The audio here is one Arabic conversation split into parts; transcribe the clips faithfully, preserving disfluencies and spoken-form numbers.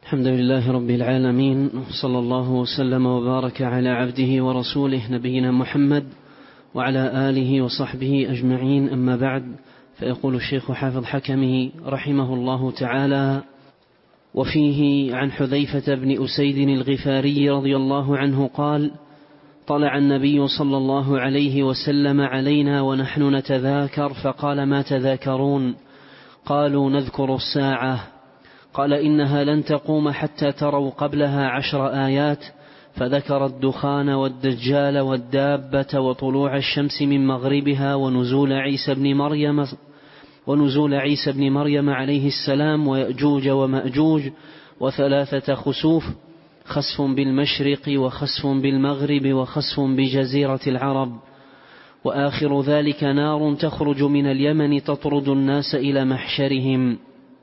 الحمد لله رب العالمين، صلى الله وسلم وبارك على عبده ورسوله نبينا محمد وعلى آله وصحبه أجمعين. أما بعد، فيقول الشيخ حافظ حكمه رحمه الله تعالى: وفيه عن حذيفة بن أسيد الغفاري رضي الله عنه قال: طلع النبي صلى الله عليه وسلم علينا ونحن نتذاكر فقال: ما تذاكرون؟ قالوا: نذكر الساعة. قال: إنها لن تقوم حتى تروا قبلها عشر آيات، فذكر الدخان والدجال والدابة وطلوع الشمس من مغربها ونزول عيسى بن مريم ونزول عيسى بن مريم عليه السلام ويأجوج ومأجوج وثلاثة خسوف، خسف بالمشرق وخسف بالمغرب وخسف بجزيرة العرب، وآخر ذلك نار تخرج من اليمن تطرد الناس إلى محشرهم.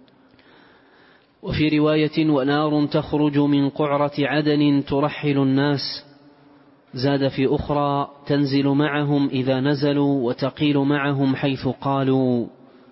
وفي رواية: ونار تخرج من قعرة عدن ترحل الناس. زاد في أخرى: تنزل معهم إذا نزلوا وتقيل معهم حيث قالوا.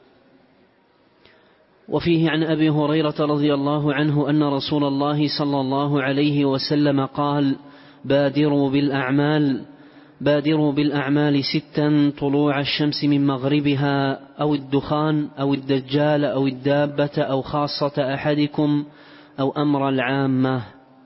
وفيه عن أبي هريرة رضي الله عنه أن رسول الله صلى الله عليه وسلم قال: بادروا بالأعمال بادروا بالأعمال ستا: طلوع الشمس من مغربها، أو الدخان، أو الدجال، أو الدابة، أو خاصة أحدكم، أو أمر العامة.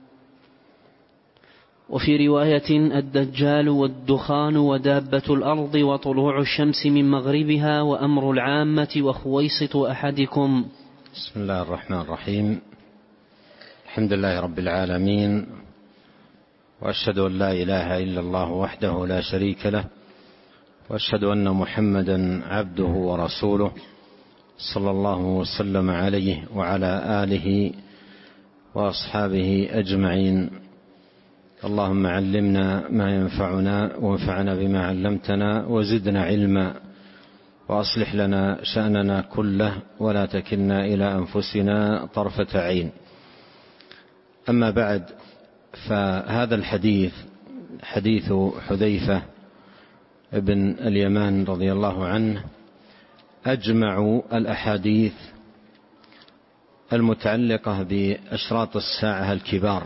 وفي رواية: الدجال والدخان ودابة الأرض وطلوع الشمس من مغربها وأمر العامة وخويصة أحدكم. بسم الله الرحمن الرحيم. الحمد لله رب العالمين، وأشهد أن لا إله إلا الله وحده لا شريك له، وأشهد أن محمدا عبده ورسوله صلى الله وسلم عليه وعلى آله وأصحابه أجمعين. اللهم علمنا ما ينفعنا وانفعنا بما علمتنا وزدنا علما، وأصلح لنا شأننا كله ولا تكلنا إلى أنفسنا طرفة عين. أما بعد، فهذا الحديث حديث حذيفة بن اليمان رضي الله عنه أجمع الأحاديث المتعلقة بأشراط الساعة الكبار،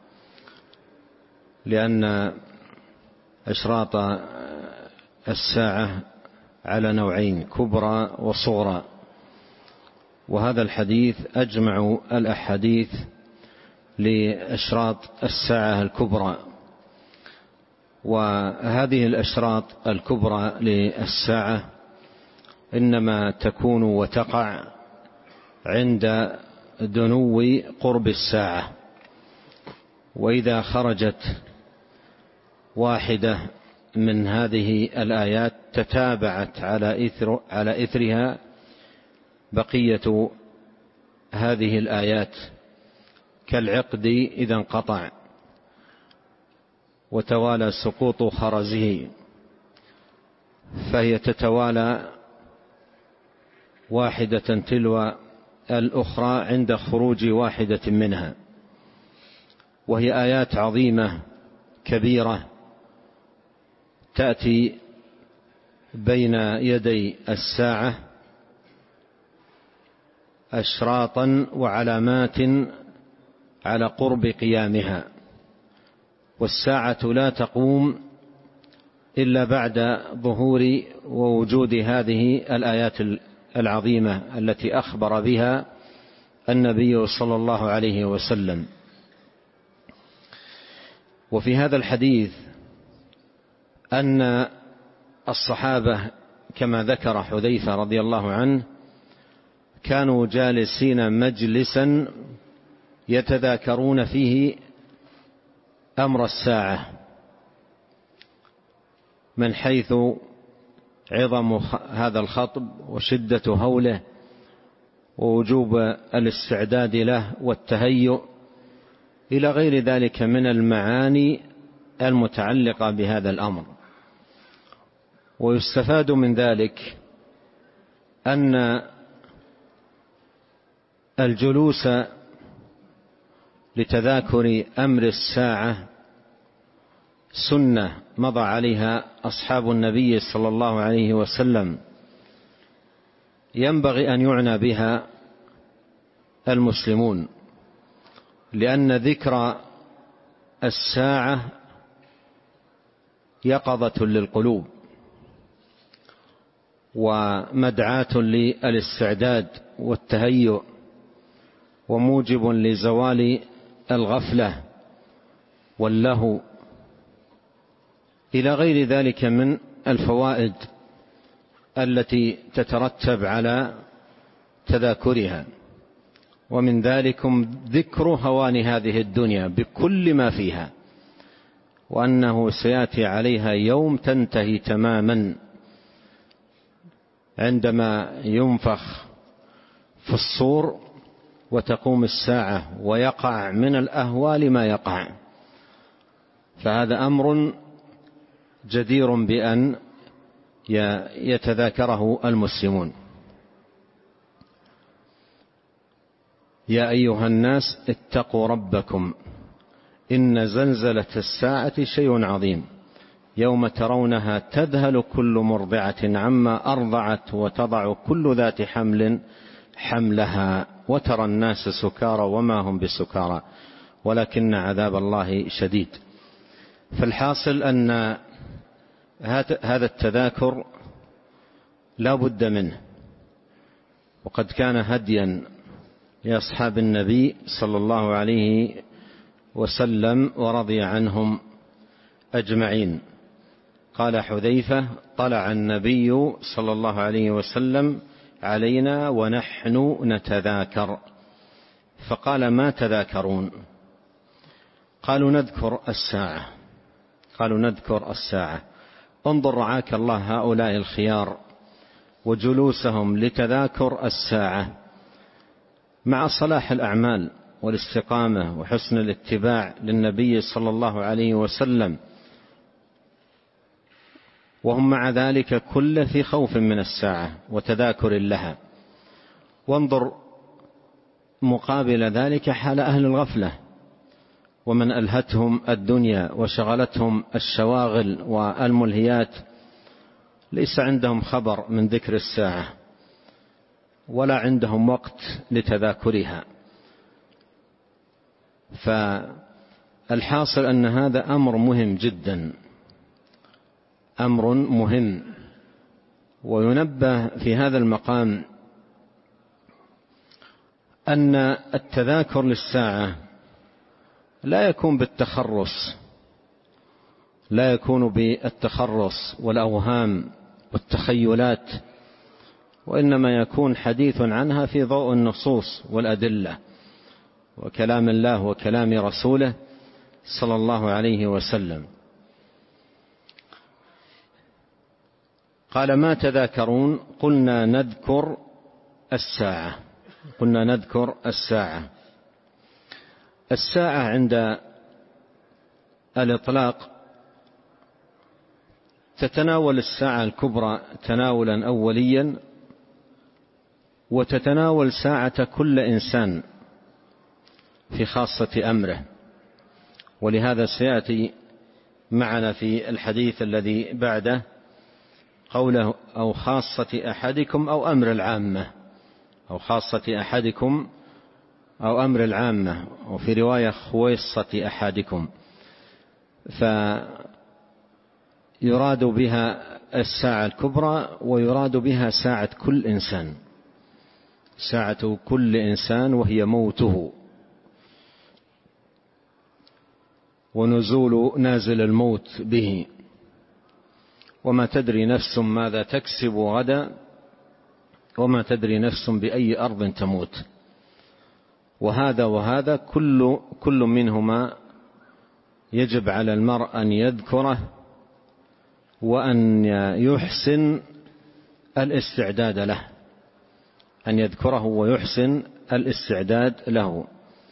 لأن أشراط الساعة على نوعين: كبرى وصغرى، وهذا الحديث أجمع الأحاديث لأشراط الساعة الكبرى. وهذه الأشراط الكبرى للساعة إنما تكون وتقع عند دنو قرب الساعة، وإذا خرجت واحدة من هذه الآيات تتابعت على إثر على إثرها بقية هذه الآيات، كالعقد إذا انقطع وتوالى سقوط خرزه، فهي تتوالى واحدة تلو الأخرى عند خروج واحدة منها، وهي آيات عظيمة كبيرة تأتي بين يدي الساعة أشراطا وعلامات على قرب قيامها، والساعة لا تقوم إلا بعد ظهور ووجود هذه الآيات العظيمة التي أخبر بها النبي صلى الله عليه وسلم. وفي هذا الحديث أن الصحابة كما ذكر حذيفة رضي الله عنه كانوا جالسين مجلسا يتذاكرون فيه أمر الساعة، من حيث عظم هذا الخطب وشدة هوله ووجوب الاستعداد له والتهيؤ إلى غير ذلك من المعاني المتعلقة بهذا الأمر. ويستفاد من ذلك أن الجلوس لتذاكر أمر الساعة سنة مضى عليها أصحاب النبي صلى الله عليه وسلم، ينبغي أن يعنى بها المسلمون، لأن ذكر الساعة يقظة للقلوب ومدعاة للاستعداد والتهيؤ وموجب لزوال الغفلة واللهو إلى غير ذلك من الفوائد التي تترتب على تذاكرها. ومن ذلكم ذكر هوان هذه الدنيا بكل ما فيها، وأنه سيأتي عليها يوم تنتهي تماما عندما ينفخ في الصور وتقوم الساعة ويقع من الأهوال ما يقع. فهذا أمر جدير بأن يتذاكره المسلمون. يا أيها الناس اتقوا ربكم إن زلزلة الساعة شيء عظيم يوم ترونها تذهل كل مرضعة عما أرضعت وتضع كل ذات حمل حملها وترى الناس سكارى وما هم بسكارى ولكن عذاب الله شديد. فالحاصل أن هذا التذاكر لا بد منه، وقد كان هديا لأصحاب النبي صلى الله عليه وسلم ورضي عنهم أجمعين. قال حذيفة: طلع النبي صلى الله عليه وسلم علينا ونحن نتذاكر، فقال: ما تذاكرون؟ قالوا: نذكر الساعة. قالوا: نذكر الساعة. انظر رعاك الله هؤلاء الخيار وجلوسهم لتذاكر الساعة مع صلاح الأعمال والاستقامة وحسن الاتباع للنبي صلى الله عليه وسلم، وهم مع ذلك كل في خوف من الساعة وتذاكر لها. وانظر مقابل ذلك حال أهل الغفلة ومن ألهتهم الدنيا وشغلتهم الشواغل والملهيات، ليس عندهم خبر من ذكر الساعة ولا عندهم وقت لتذاكرها. فالحاصل أن هذا أمر مهم جدا، أمر مهم. وينبه في هذا المقام أن التذاكر للساعة لا يكون بالتخرص، لا يكون بالتخرص والأوهام والتخيلات، وإنما يكون حديث عنها في ضوء النصوص والأدلة وكلام الله وكلام رسوله صلى الله عليه وسلم. قال: ما تذاكرون؟ قلنا نذكر الساعة. قلنا نذكر الساعة. الساعة عند الإطلاق تتناول الساعة الكبرى تناولا أوليا، وتتناول ساعة كل إنسان في خاصة أمره. ولهذا سيأتي معنا في الحديث الذي بعده قوله: أو خاصة أحدكم أو أمر العامة، أو خاصة أحدكم أو أمر العامة، وفي رواية خويصة أحدكم. فيراد بها الساعة الكبرى ويراد بها ساعة كل إنسان، ساعة كل إنسان، وهي موته ونزول نازل الموت به. وما تدري نفس ماذا تكسب غدا وما تدري نفس بأي أرض تموت. وهذا وهذا كل, كل منهما يجب على المرء أن يذكره وأن يحسن الاستعداد له، أن يذكره ويحسن الاستعداد له.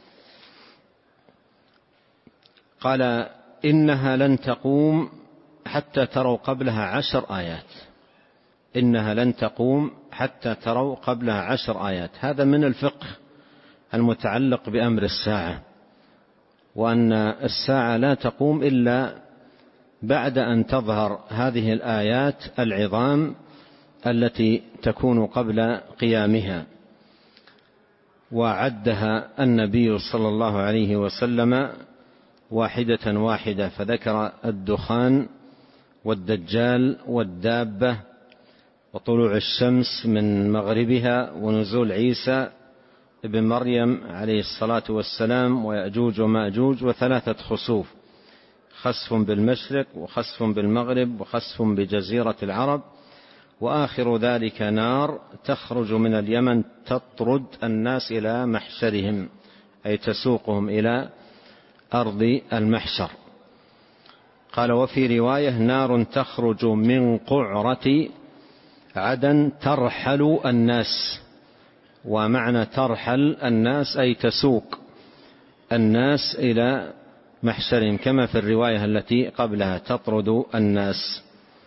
قال: إنها لن تقوم حتى تروا قبلها عشر آيات. إنها لن تقوم حتى تروا قبلها عشر آيات. هذا من الفقه المتعلق بأمر الساعة، وأن الساعة لا تقوم إلا بعد أن تظهر هذه الآيات العظام التي تكون قبل قيامها. وعدها النبي صلى الله عليه وسلم واحدة واحدة، فذكر الدخان والدجال والدابة وطلوع الشمس من مغربها ونزول عيسى ابن مريم عليه الصلاة والسلام ويأجوج ومأجوج وثلاثة خسوف، خسف بالمشرق وخسف بالمغرب وخسف بجزيرة العرب، وآخر ذلك نار تخرج من اليمن تطرد الناس إلى محشرهم، أي تسوقهم إلى أرض المحشر. قال وفي رواية نار تخرج من قعرة عدن ترحل الناس، ومعنى ترحل الناس أي تسوق الناس إلى محشرهم، كما في الرواية التي قبلها تطرد الناس.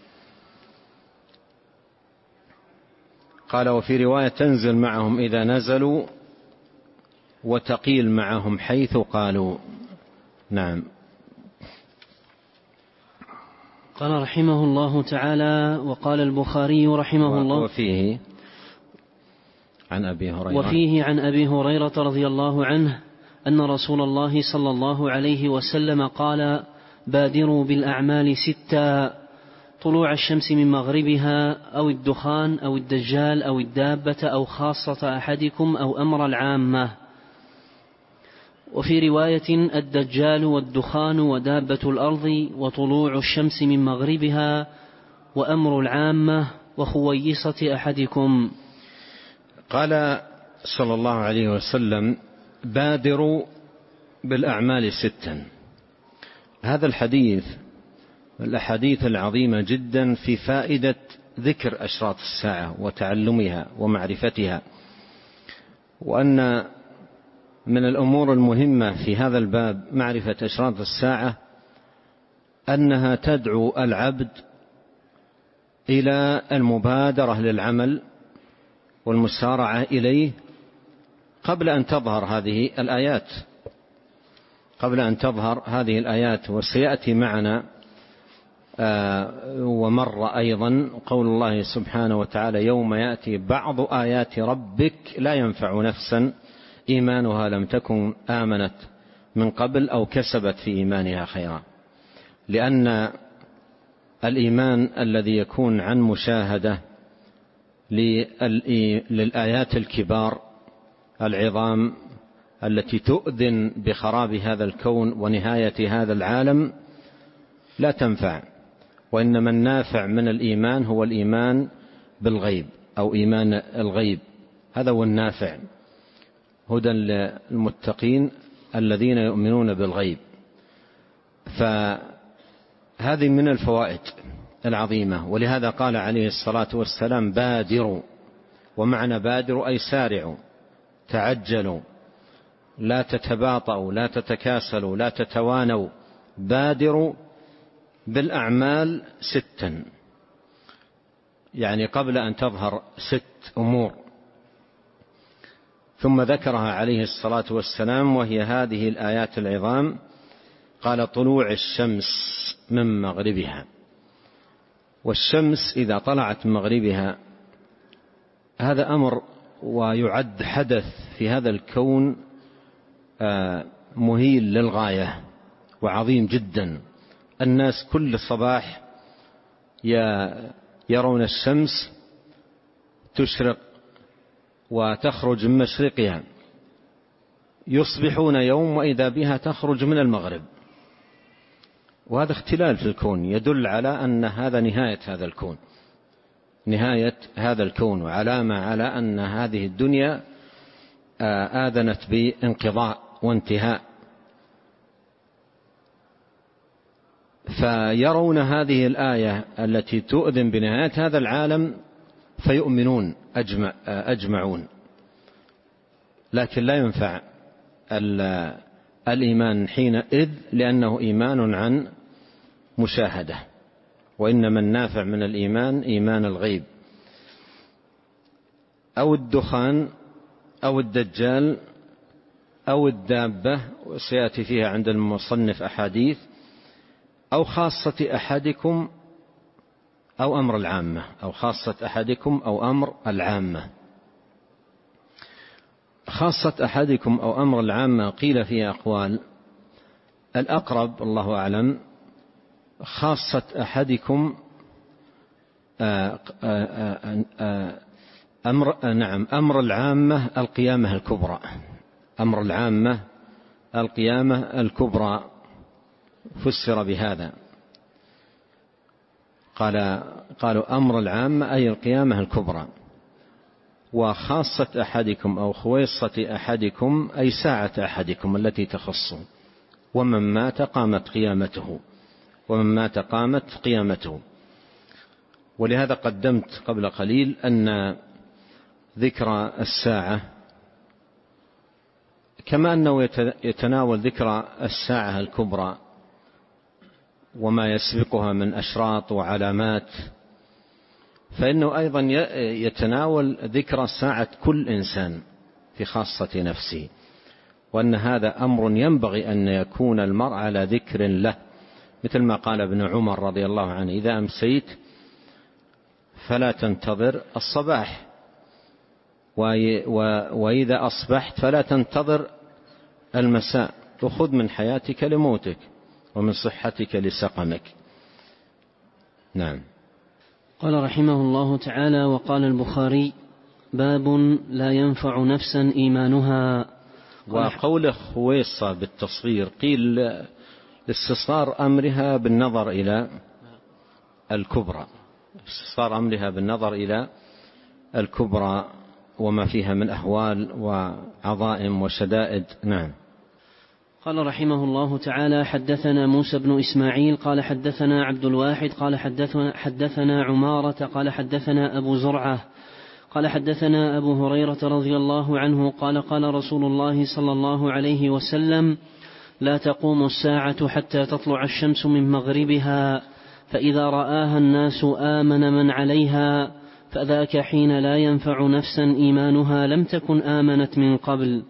قال وفي رواية تنزل معهم إذا نزلوا وتقيل معهم حيث قالوا. نعم. قال رحمه الله تعالى: وقال البخاري رحمه الله: وفيه عن أبي هريرة وفيه عن أبي هريرة رضي الله عنه أن رسول الله صلى الله عليه وسلم قال: بادروا بالأعمال ستا: طلوع الشمس من مغربها، أو الدخان، أو الدجال، أو الدابة، أو خاصة أحدكم، أو أمر العامة. وفي رواية: الدجال والدخان ودابة الأرض وطلوع الشمس من مغربها وأمر العامة وخويصة أحدكم. قال صلى الله عليه وسلم: بادروا بالأعمال ستا. هذا الحديث الأحاديث العظيمة جدا في فائدة ذكر أشراط الساعة وتعلمها ومعرفتها، وأن من الأمور المهمة في هذا الباب معرفة أشراط الساعة أنها تدعو العبد إلى المبادرة للعمل والمسارعة إليه قبل أن تظهر هذه الآيات قبل أن تظهر هذه الآيات وسيأتي معنا آه ومر أيضا قول الله سبحانه وتعالى: يوم يأتي بعض آيات ربك لا ينفع نفسا إيمانها لم تكن آمنت من قبل أو كسبت في إيمانها خيرا. لأن الإيمان الذي يكون عن مشاهدة للآيات الكبار العظام التي تؤذن بخراب هذا الكون ونهاية هذا العالم لا تنفع، وإنما النافع من الإيمان هو الإيمان بالغيب أو إيمان الغيب، هذا هو النافع. هدى للمتقين الذين يؤمنون بالغيب. فهذه من الفوائد العظيمة، ولهذا قال عليه الصلاة والسلام: بادروا. ومعنى بادروا أي سارعوا، تعجلوا، لا تتباطؤوا، لا تتكاسلوا، لا تتوانوا. بادروا بالأعمال ستا، يعني قبل أن تظهر ست أمور. ثم ذكرها عليه الصلاة والسلام وهي هذه الآيات العظام. قال: طلوع الشمس من مغربها. والشمس إذا طلعت من مغربها هذا أمر ويعد حدث في هذا الكون مهيل للغاية وعظيم جدا. الناس كل صباح يرون الشمس تشرق وتخرج من مشرقها، يصبحون يوم وإذا بها تخرج من المغرب، وهذا اختلال في الكون يدل على أن هذا نهاية هذا الكون نهاية هذا الكون وعلامة على أن هذه الدنيا آذنت بانقضاء وانتهاء. فيرون هذه الآية التي تؤذن بنهاية هذا العالم فيؤمنون أجمع أجمعون، لكن لا ينفع الإيمان حينئذ لأنه إيمان عن مشاهدة، وإنما النافع من الإيمان إيمان الغيب. أو الدخان أو الدجال أو الدابة، وسيأتي فيها عند المصنف أحاديث، أو خاصة أحدكم أو أمر العامة، أو خاصة أحدكم أو أمر العامة. خاصة أحدكم أو أمر العامة قيل فيه أقوال. الأقرب الله أعلم خاصة أحدكم أمر نعم أمر العامة القيامة الكبرى. أمر العامة القيامة الكبرى فسر بهذا، قال قالوا أمر العامة أي القيامة الكبرى، وخاصة أحدكم أو خويصة أحدكم أي ساعة أحدكم التي تخصه، ومن مات قامت قيامته، ومن مات قامت قيامته. ولهذا قدمت قبل قليل أن ذكر الساعة كما أنه يتناول ذكر الساعة الكبرى وما يسبقها من أشراط وعلامات، فإنه أيضا يتناول ذكر ساعة كل إنسان في خاصة نفسه، وأن هذا أمر ينبغي أن يكون المرء على ذكر له، مثل ما قال ابن عمر رضي الله عنه: إذا أمسيت فلا تنتظر الصباح، وإذا أصبحت فلا تنتظر المساء، وخذ من حياتك لموتك ومن صحتك لسقمك. نعم. قال رحمه الله تعالى: وقال البخاري: باب لا ينفع نفسا إيمانها. وقول خويصة بالتصغير قيل استصغار أمرها بالنظر إلى الكبرى، استصغار أمرها بالنظر إلى الكبرى وما فيها من أهوال وعظائم وشدائد. نعم. قال رحمه الله تعالى: حدثنا موسى بن إسماعيل قال حدثنا عبد الواحد قال حدثنا, حدثنا عمارة قال حدثنا أبو زرعة قال حدثنا أبو هريرة رضي الله عنه قال: قال رسول الله صلى الله عليه وسلم: لا تقوم الساعة حتى تطلع الشمس من مغربها، فإذا رآها الناس آمن من عليها، فذاك حين لا ينفع نفسا إيمانها لم تكن آمنت من قبل.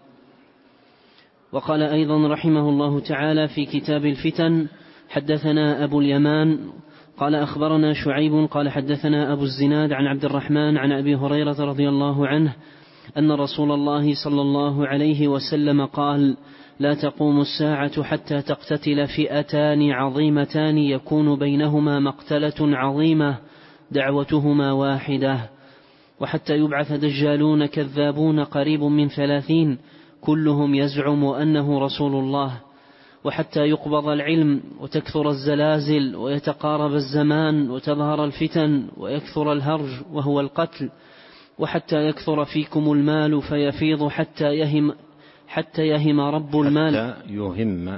وقال أيضا رحمه الله تعالى في كتاب الفتن: حدثنا أبو اليمان قال أخبرنا شعيب قال حدثنا أبو الزناد عن عبد الرحمن عن أبي هريرة رضي الله عنه أن رسول الله صلى الله عليه وسلم قال: لا تقوم الساعة حتى تقتتل فئتان عظيمتان يكون بينهما مقتلة عظيمة دعوتهما واحدة، وحتى يبعث دجالون كذابون قريب من ثلاثين كلهم يزعم أنه رسول الله، وحتى يقبض العلم وتكثر الزلازل ويتقارب الزمان وتظهر الفتن ويكثر الهرج وهو القتل، وحتى يكثر فيكم المال فيفيض حتى يهم حتى يهم رب المال حتى يهم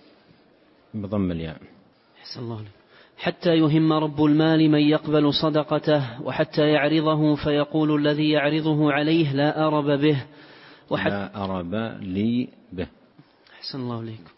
بضم الياء حسن الله عليك. حتى يهم رب المال من يقبل صدقته، وحتى يعرضه فيقول الذي يعرضه عليه: لا أرب به، وحتى لا أرب لي به. حسن الله عليكم.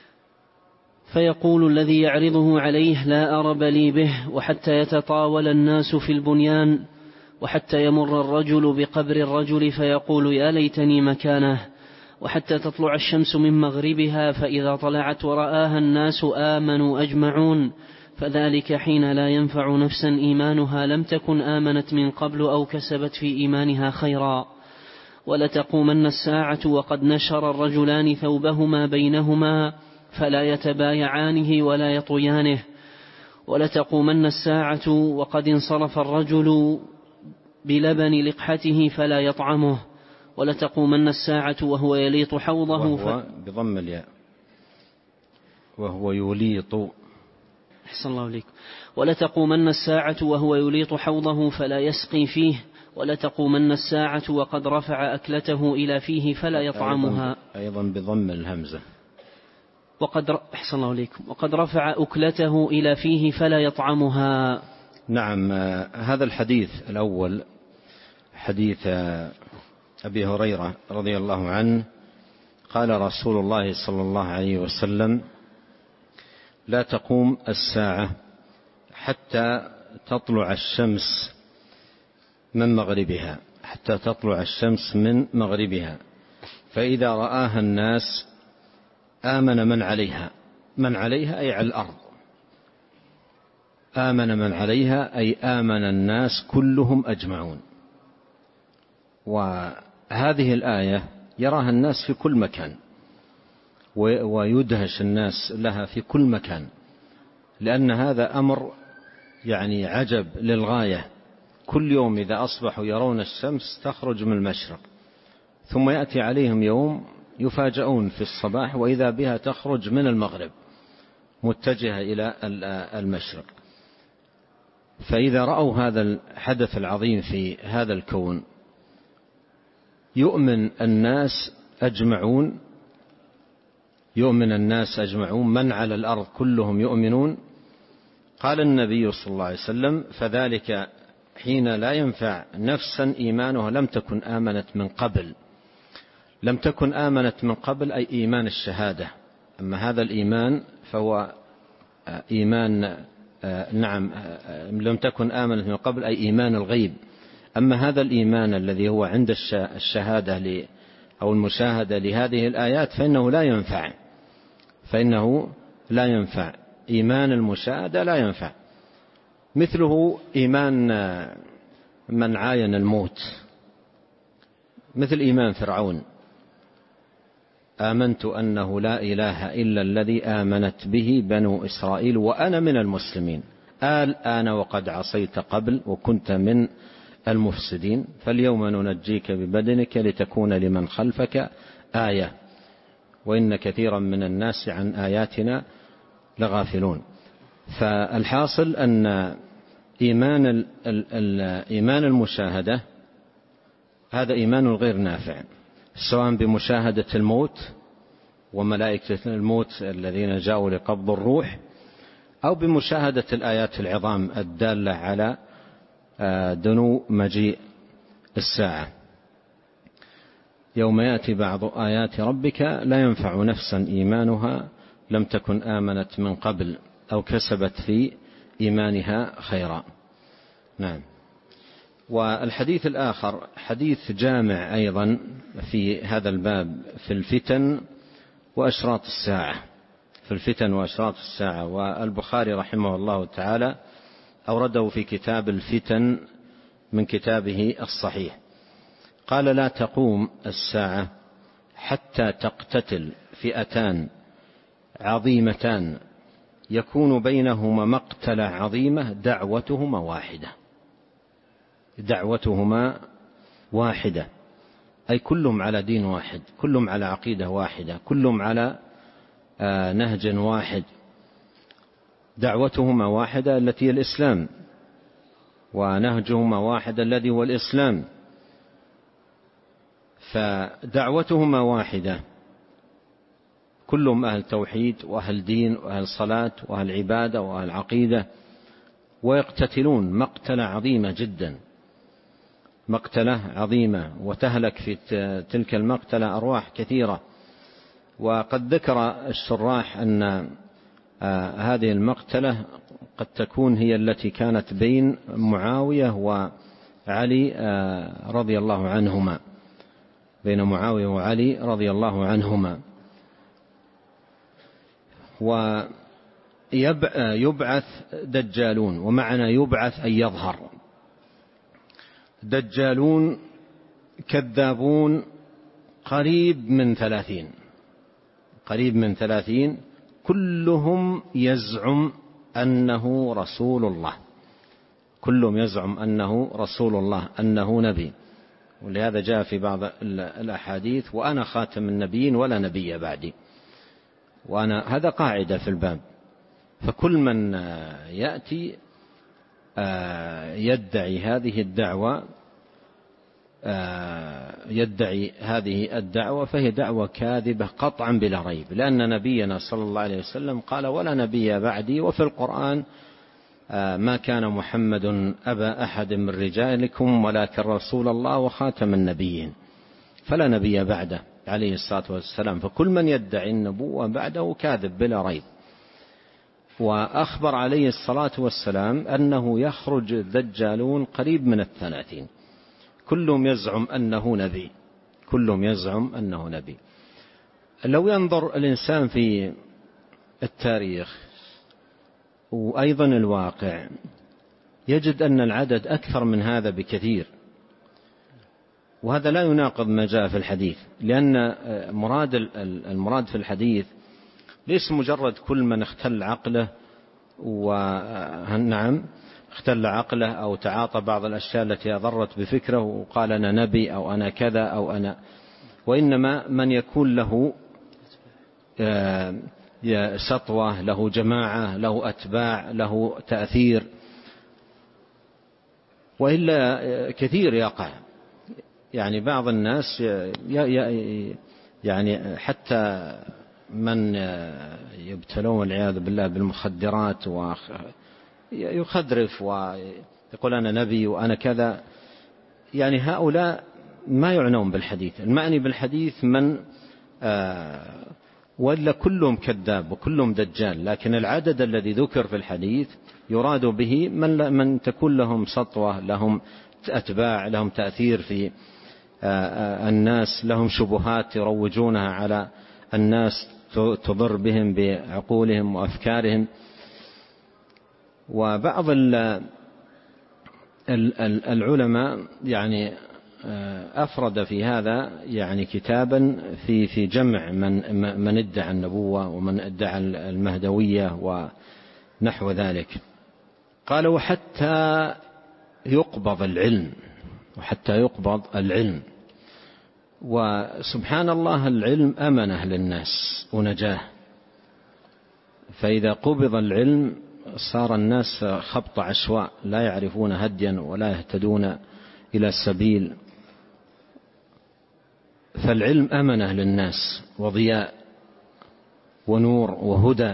فيقول الذي يعرضه عليه: لا أرب لي به، وحتى يتطاول الناس في البنيان، وحتى يمر الرجل بقبر الرجل فيقول: يا ليتني مكانه، وحتى تطلع الشمس من مغربها، فإذا طلعت ورآها الناس آمنوا أجمعون، فذلك حين لا ينفع نفسا إيمانها لم تكن آمنت من قبل أو كسبت في إيمانها خيرا. ولتقومن الساعة وقد نشر الرجلان ثوبهما بينهما فلا يتبايعانه ولا يطويانه، ولتقومن الساعة وقد انصرف الرجل بلبن لقحته فلا يطعمه، ولتقومن الساعة وهو يليط حوضه وهو بضم الياء وهو يليط. أحسن الله عليكم. ولتقومن الساعة وهو يليط حوضه فلا يسقي فيه، ولتقومن الساعة وقد رفع أكلته إلى فيه فلا يطعمها. أيضا بضم الهمزة. وقد أحسن الله عليكم. وقد رفع أكلته إلى فيه فلا يطعمها. نعم. هذا الحديث الأول حديث أبي هريرة رضي الله عنه قال رسول الله صلى الله عليه وسلم: لا تقوم الساعة حتى تطلع الشمس من مغربها حتى تطلع الشمس من مغربها فإذا رآها الناس آمن من عليها. من عليها أي على الأرض. آمن من عليها أي آمن الناس كلهم أجمعون. وهذه الآية يراها الناس في كل مكان، ويدهش الناس لها في كل مكان، لأن هذا أمر يعني عجب للغاية. كل يوم إذا أصبحوا يرون الشمس تخرج من المشرق، ثم يأتي عليهم يوم يفاجؤون في الصباح وإذا بها تخرج من المغرب متجهة إلى المشرق. فإذا رأوا هذا الحدث العظيم في هذا الكون يؤمن الناس أجمعون، يؤمن الناس أجمعون، من على الأرض كلهم يؤمنون. قال النبي صلى الله عليه وسلم: فذلك حين لا ينفع نفسا إيمانها لم تكن آمنت من قبل. لم تكن آمنت من قبل أي إيمان الشهادة. أما هذا الإيمان فهو إيمان نعم لم تكن آمنت من قبل أي إيمان الغيب. أما هذا الإيمان الذي هو عند الشهادة أو المشاهدة لهذه الآيات فإنه لا ينفع، فإنه لا ينفع. إيمان المشاهدة لا ينفع. مثله إيمان من عاين الموت، مثل إيمان فرعون: آمنت أنه لا إله إلا الذي آمنت به بنو إسرائيل وأنا من المسلمين. الآن وقد عصيت قبل وكنت من المفسدين فاليوم ننجيك ببدنك لتكون لمن خلفك آية وإن كثيرا من الناس عن آياتنا لغافلون. فالحاصل أن إيمان الإيمان المشاهدة هذا إيمان غير نافع، سواء بمشاهدة الموت وملائكة الموت الذين جاءوا لقبض الروح، أو بمشاهدة الآيات العظام الدالة على دنو مجيء الساعة. يوم يأتي بعض آيات ربك لا ينفع نفسا إيمانها لم تكن آمنت من قبل أو كسبت في إيمانها خيرا. نعم. والحديث الآخر حديث جامع أيضا في هذا الباب في الفتن وأشراط الساعة، في الفتن وأشراط الساعة. والبخاري رحمه الله تعالى أورده في كتاب الفتن من كتابه الصحيح. قال: لا تقوم الساعة حتى تقتتل فئتان عظيمتان يكون بينهما مقتلة عظيمة دعوتهما واحدة. دعوتهما واحدة أي كلهم على دين واحد، كلهم على عقيدة واحدة، كلهم على نهج واحد. دعوتهما واحدة التي الإسلام، ونهجهما واحد الذي هو الإسلام. فدعوتهما واحدة، كلهم أهل توحيد وأهل دين وأهل صلاة وأهل عبادة وأهل عقيدة، ويقتتلون مقتلة عظيمة جدا، مقتلة عظيمة، وتهلك في تلك المقتلة أرواح كثيرة. وقد ذكر الشراح أن آه هذه المقتلة قد تكون هي التي كانت بين معاوية وعلي آه رضي الله عنهما، بين معاوية وعلي رضي الله عنهما. ويبعث دجالون، ومعنى يبعث أن يظهر. دجالون كذابون قريب من ثلاثين، قريب من ثلاثين كلهم يزعم أنه رسول الله، كلهم يزعم أنه رسول الله، أنه نبي. ولهذا جاء في بعض الأحاديث: وأنا خاتم النبيين ولا نبي بعدي. وأنا هذا قاعدة في الباب. فكل من يأتي يدعي هذه الدعوة يدعي هذه الدعوة فهي دعوة كاذبة قطعا بلا ريب، لأن نبينا صلى الله عليه وسلم قال: ولا نبي بعدي. وفي القرآن: ما كان محمد أبا أحد من رجالكم ولكن رسول الله وخاتم النبيين. فلا نبي بعده عليه الصلاة والسلام. فكل من يدعي النبوة بعده كاذب بلا ريب. وأخبر عليه الصلاة والسلام أنه يخرج الدجالون قريب من الثلاثين، كلهم يزعم أنه نبي، كلهم يزعم أنه نبي. لو ينظر الإنسان في التاريخ وأيضا الواقع يجد أن العدد أكثر من هذا بكثير. وهذا لا يناقض ما جاء في الحديث، لأن مراد المراد في الحديث ليس مجرد كل من اختل عقله ونعم اختل عقله أو تعاطى بعض الأشياء التي أضرت بفكره وقال أنا نبي أو أنا كذا أو أنا، وإنما من يكون له سطوة، له جماعة، له أتباع، له تأثير. وإلا كثير يقع، يعني بعض الناس يعني حتى من يبتلون والعياذ بالله بالمخدرات ويخدرف ويقول أنا نبي وأنا كذا، يعني هؤلاء ما يعنون بالحديث. المعني بالحديث من ولا كلهم كذاب وكلهم دجال، لكن العدد الذي ذكر في الحديث يراد به من, من تكون لهم سطوة، لهم أتباع، لهم تأثير في الناس، لهم شبهات يروجونها على الناس تضر بهم بعقولهم وأفكارهم. وبعض العلماء يعني أفرد في هذا يعني كتابا في في جمع من من ادعى النبوة ومن ادعى المهدوية ونحو ذلك. قال وحتى يقبض العلم، وحتى يقبض العلم. وسبحان الله العلم أمنة للناس ونجاه، فإذا قبض العلم صار الناس خبط عشواء، لا يعرفون هديا ولا يهتدون إلى السبيل. فالعلم أمنة للناس وضياء ونور وهدى.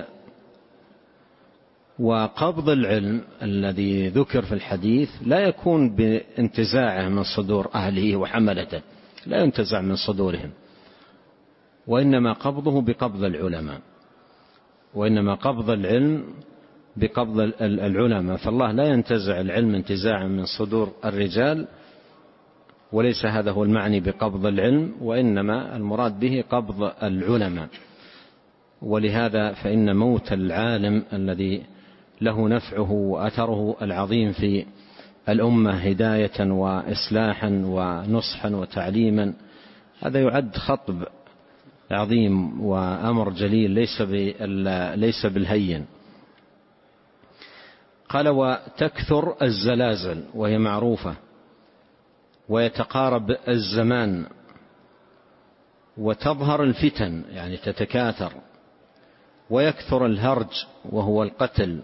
وقبض العلم الذي ذكر في الحديث لا يكون بانتزاعه من صدور أهله وحملته، لا ينتزع من صدورهم، وإنما قبضه بقبض العلماء، وإنما قبض العلم بقبض العلماء. فالله لا ينتزع العلم انتزاعا من صدور الرجال، وليس هذا هو المعني بقبض العلم، وإنما المراد به قبض العلماء. ولهذا فإن موت العالم الذي له نفعه وأثره العظيم في الأمة هداية وإصلاحا ونصحا وتعليما، هذا يعد خطب عظيم وأمر جليل ليس ليس بالهين. قال وتكثر الزلازل، وهي معروفة، ويتقارب الزمان، وتظهر الفتن يعني تتكاثر، ويكثر الهرج وهو القتل،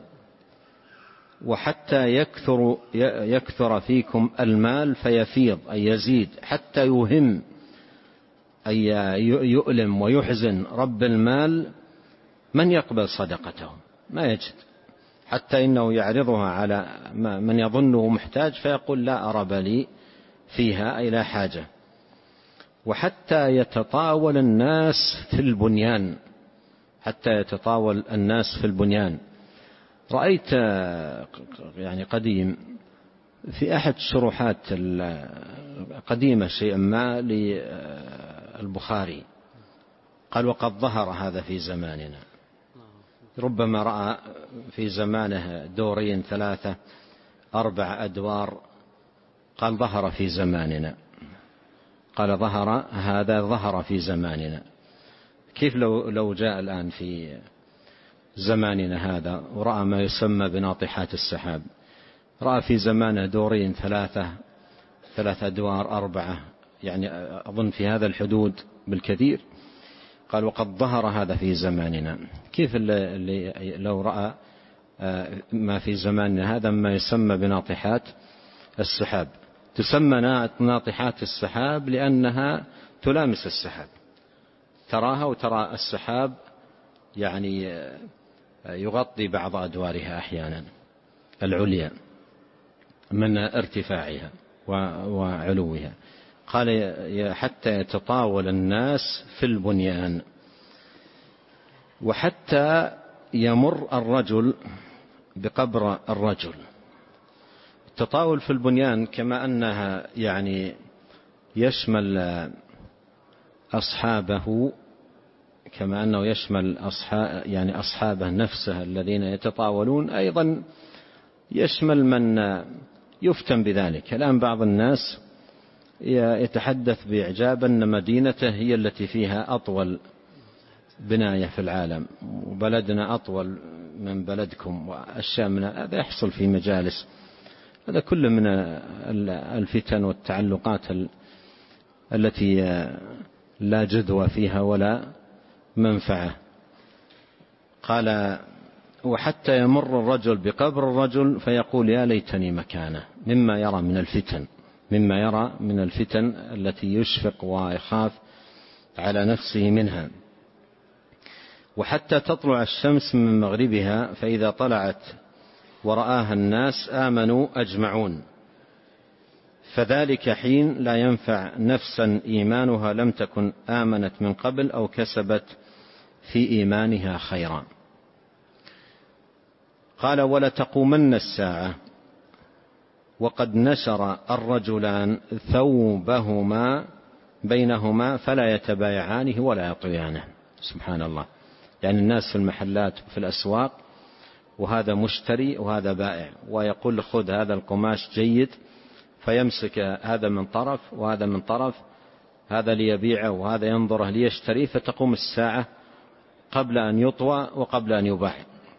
وحتى يكثر يكثر فيكم المال فيفيض أي يزيد، حتى يهم أي يؤلم ويحزن رب المال من يقبل صدقته، ما يجد، حتى إنه يعرضها على من يظنه محتاج فيقول لا أرب لي فيها أي لا حاجة. وحتى يتطاول الناس في البنيان، حتى يتطاول الناس في البنيان. رأيت يعني قديم في أحد الشروحات القديمة شيئا ما للبخاري قال وقد ظهر هذا في زماننا. ربما رأى في زمانه دورين ثلاثة أربع أدوار، قال ظهر في زماننا، قال ظهر هذا ظهر في زماننا. كيف لو لو جاء الآن في زماننا هذا ورأى ما يسمى بناطحات السحاب، رأى في زمانه دورين ثلاثة ثلاثة أدوار أربعة، يعني أظن في هذا الحدود بالكثير. قال وقد ظهر هذا في زماننا. كيف اللي لو رأى ما في زماننا هذا ما يسمى بناطحات السحاب؟ تسمى ناطحات السحاب لأنها تلامس السحاب، تراها وترى السحاب يعني يغطي بعض أدوارها أحيانا العليا من ارتفاعها وعلوها. قال حتى يتطاول الناس في البنيان، وحتى يمر الرجل بقبر الرجل. التطاول في البنيان كما أنها يعني يشمل أصحابه، كما أنه يشمل أصحاب يعني أصحابه نفسه الذين يتطاولون، أيضا يشمل من يفتن بذلك. الآن بعض الناس يتحدث بإعجاب أن مدينته هي التي فيها أطول بناية في العالم، وبلدنا أطول من بلدكم، وأشياء من هذا يحصل في مجالس. هذا كله من الفتن والتعلقات التي لا جدوى فيها ولا منفعة. قال: وحتى يمر الرجل بقبر الرجل فيقول يا ليتني مكانه، مما يرى من الفتن مما يرى من الفتن التي يشفق ويخاف على نفسه منها. وحتى تطلع الشمس من مغربها فإذا طلعت ورآها الناس آمنوا أجمعون، فذلك حين لا ينفع نفسا إيمانها لم تكن آمنت من قبل أو كسبت في إيمانها خيرا. قال: ولتقومن الساعة وقد نشر الرجلان ثوبهما بينهما فلا يتبايعانه ولا يطويانه. سبحان الله، يعني الناس في المحلات وفي الأسواق، وهذا مشتري وهذا بائع، ويقول خذ هذا القماش جيد، فيمسك هذا من طرف وهذا من طرف، هذا ليبيعه وهذا ينظره ليشتريه، فتقوم الساعة قبل أن يطوى وقبل أن يباع.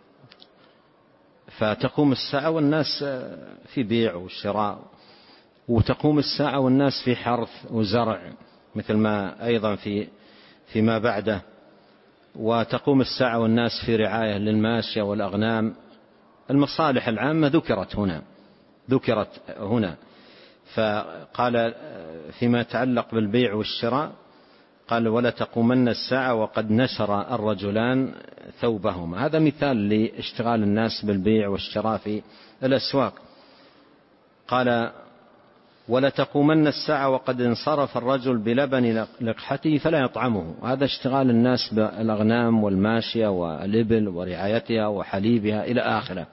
فتقوم الساعة والناس في بيع وشراء، وتقوم الساعة والناس في حرث وزرع، مثل ما أيضا في فيما بعده. وتقوم الساعة والناس في رعاية للماشية والأغنام. المصالح العامة ذكرت هنا ذكرت هنا فقال فيما يتعلق بالبيع والشراء، قال: ولا تقومن الساعة وقد نشر الرجلان ثوبهما. هذا مثال لاشتغال الناس بالبيع والشراء في الأسواق. قال: ولا تقومن الساعة وقد انصرف الرجل بلبن لقحته فلا يطعمه. هذا اشتغال الناس بالأغنام والماشية والإبل ورعايتها وحليبها إلى آخره.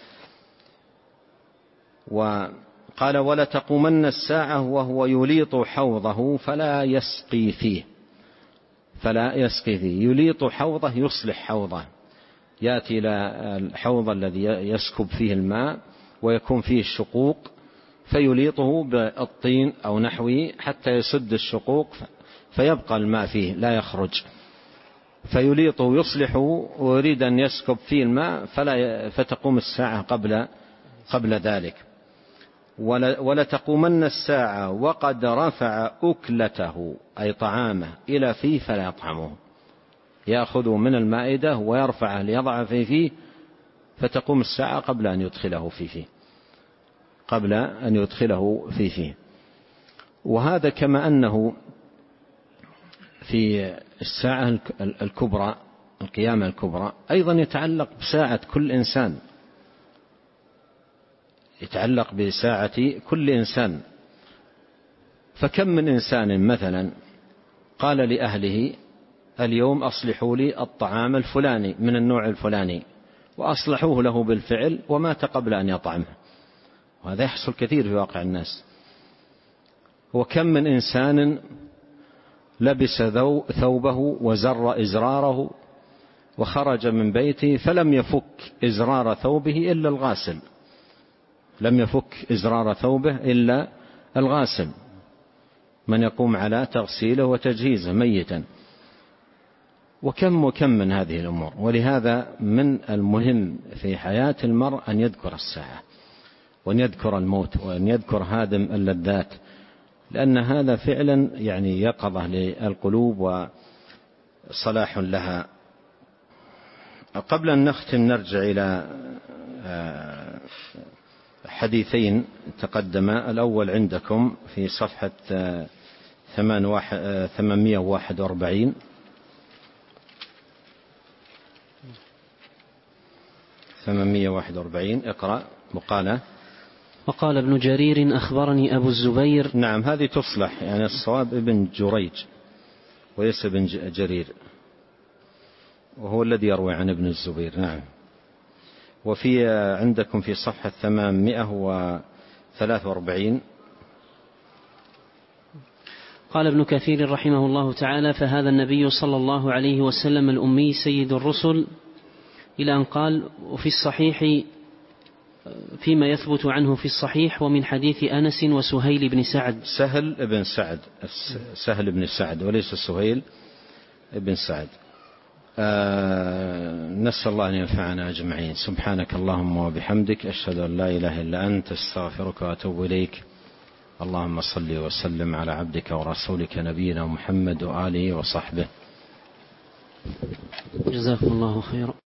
وقال: ولا تقومن الساعة وهو يليط حوضه فلا يسقي فيه فلا يسقي فيه يليط حوضه يصلح حوضه، يأتي إلى الحوض الذي يسكب فيه الماء ويكون فيه الشقوق، فيليطه بالطين أو نحوه حتى يسد الشقوق فيبقى الماء فيه لا يخرج، فيليطه يصلحه ويريد أن يسكب فيه الماء فلا فتقوم الساعة قبل قبل ذلك. ولا, ولا تقومن الساعة وقد رفع أكلته أي طعامه إلى فيه فلا يطعمه، يأخذ من المائدة ويرفعه ليضع في فيه، فتقوم الساعة قبل أن يدخله في فيه قبل أن يدخله في فيه. وهذا كما أنه في الساعة الكبرى القيامة الكبرى أيضا يتعلق بساعة كل إنسان يتعلق بساعة كل إنسان. فكم من إنسان مثلا قال لأهله اليوم أصلحوا لي الطعام الفلاني من النوع الفلاني، وأصلحوه له بالفعل ومات قبل أن يطعمه، وهذا يحصل كثير في واقع الناس. وكم من إنسان لبس ثوبه وزر إزراره وخرج من بيته فلم يفك إزرار ثوبه إلا الغاسل لم يفك إزرار ثوبه إلا الغاسل من يقوم على تغسيله وتجهيزه ميتا. وكم وكم من هذه الأمور. ولهذا من المهم في حياة المرء أن يذكر الساعة وأن يذكر الموت وأن يذكر هادم اللذات، لأن هذا فعلا يعني يقظة للقلوب وصلاح لها. قبل أن نختم نرجع إلى حديثين تقدما. الأول عندكم في صفحة ثمانمائة وواحد وأربعين ثمانمائة وواحد وأربعين اقرأ. وقال وقال ابن جرير أخبرني أبو الزبير. نعم، هذه تصلح، يعني الصواب ابن جريج وليس ابن جرير، وهو الذي يروي عن ابن الزبير. نعم. وفي عندكم في صفحة ثمانمائة وثلاثة وأربعين قال ابن كثير رحمه الله تعالى: فهذا النبي صلى الله عليه وسلم الأمي سيد الرسل، إلى أن قال: وفي الصحيح فيما يثبت عنه في الصحيح ومن حديث أنس وسهيل بن سعد. سهل بن سعد، سهل بن سعد وليس سهيل بن سعد. آه نسأل الله أن ينفعنا أجمعين. سبحانك اللهم وبحمدك، أشهد أن لا إله إلا أنت، استغفرك وأتوب إليك. اللهم صل وسلم على عبدك ورسولك نبينا محمد وآله وصحبه. جزاكم الله خيرا.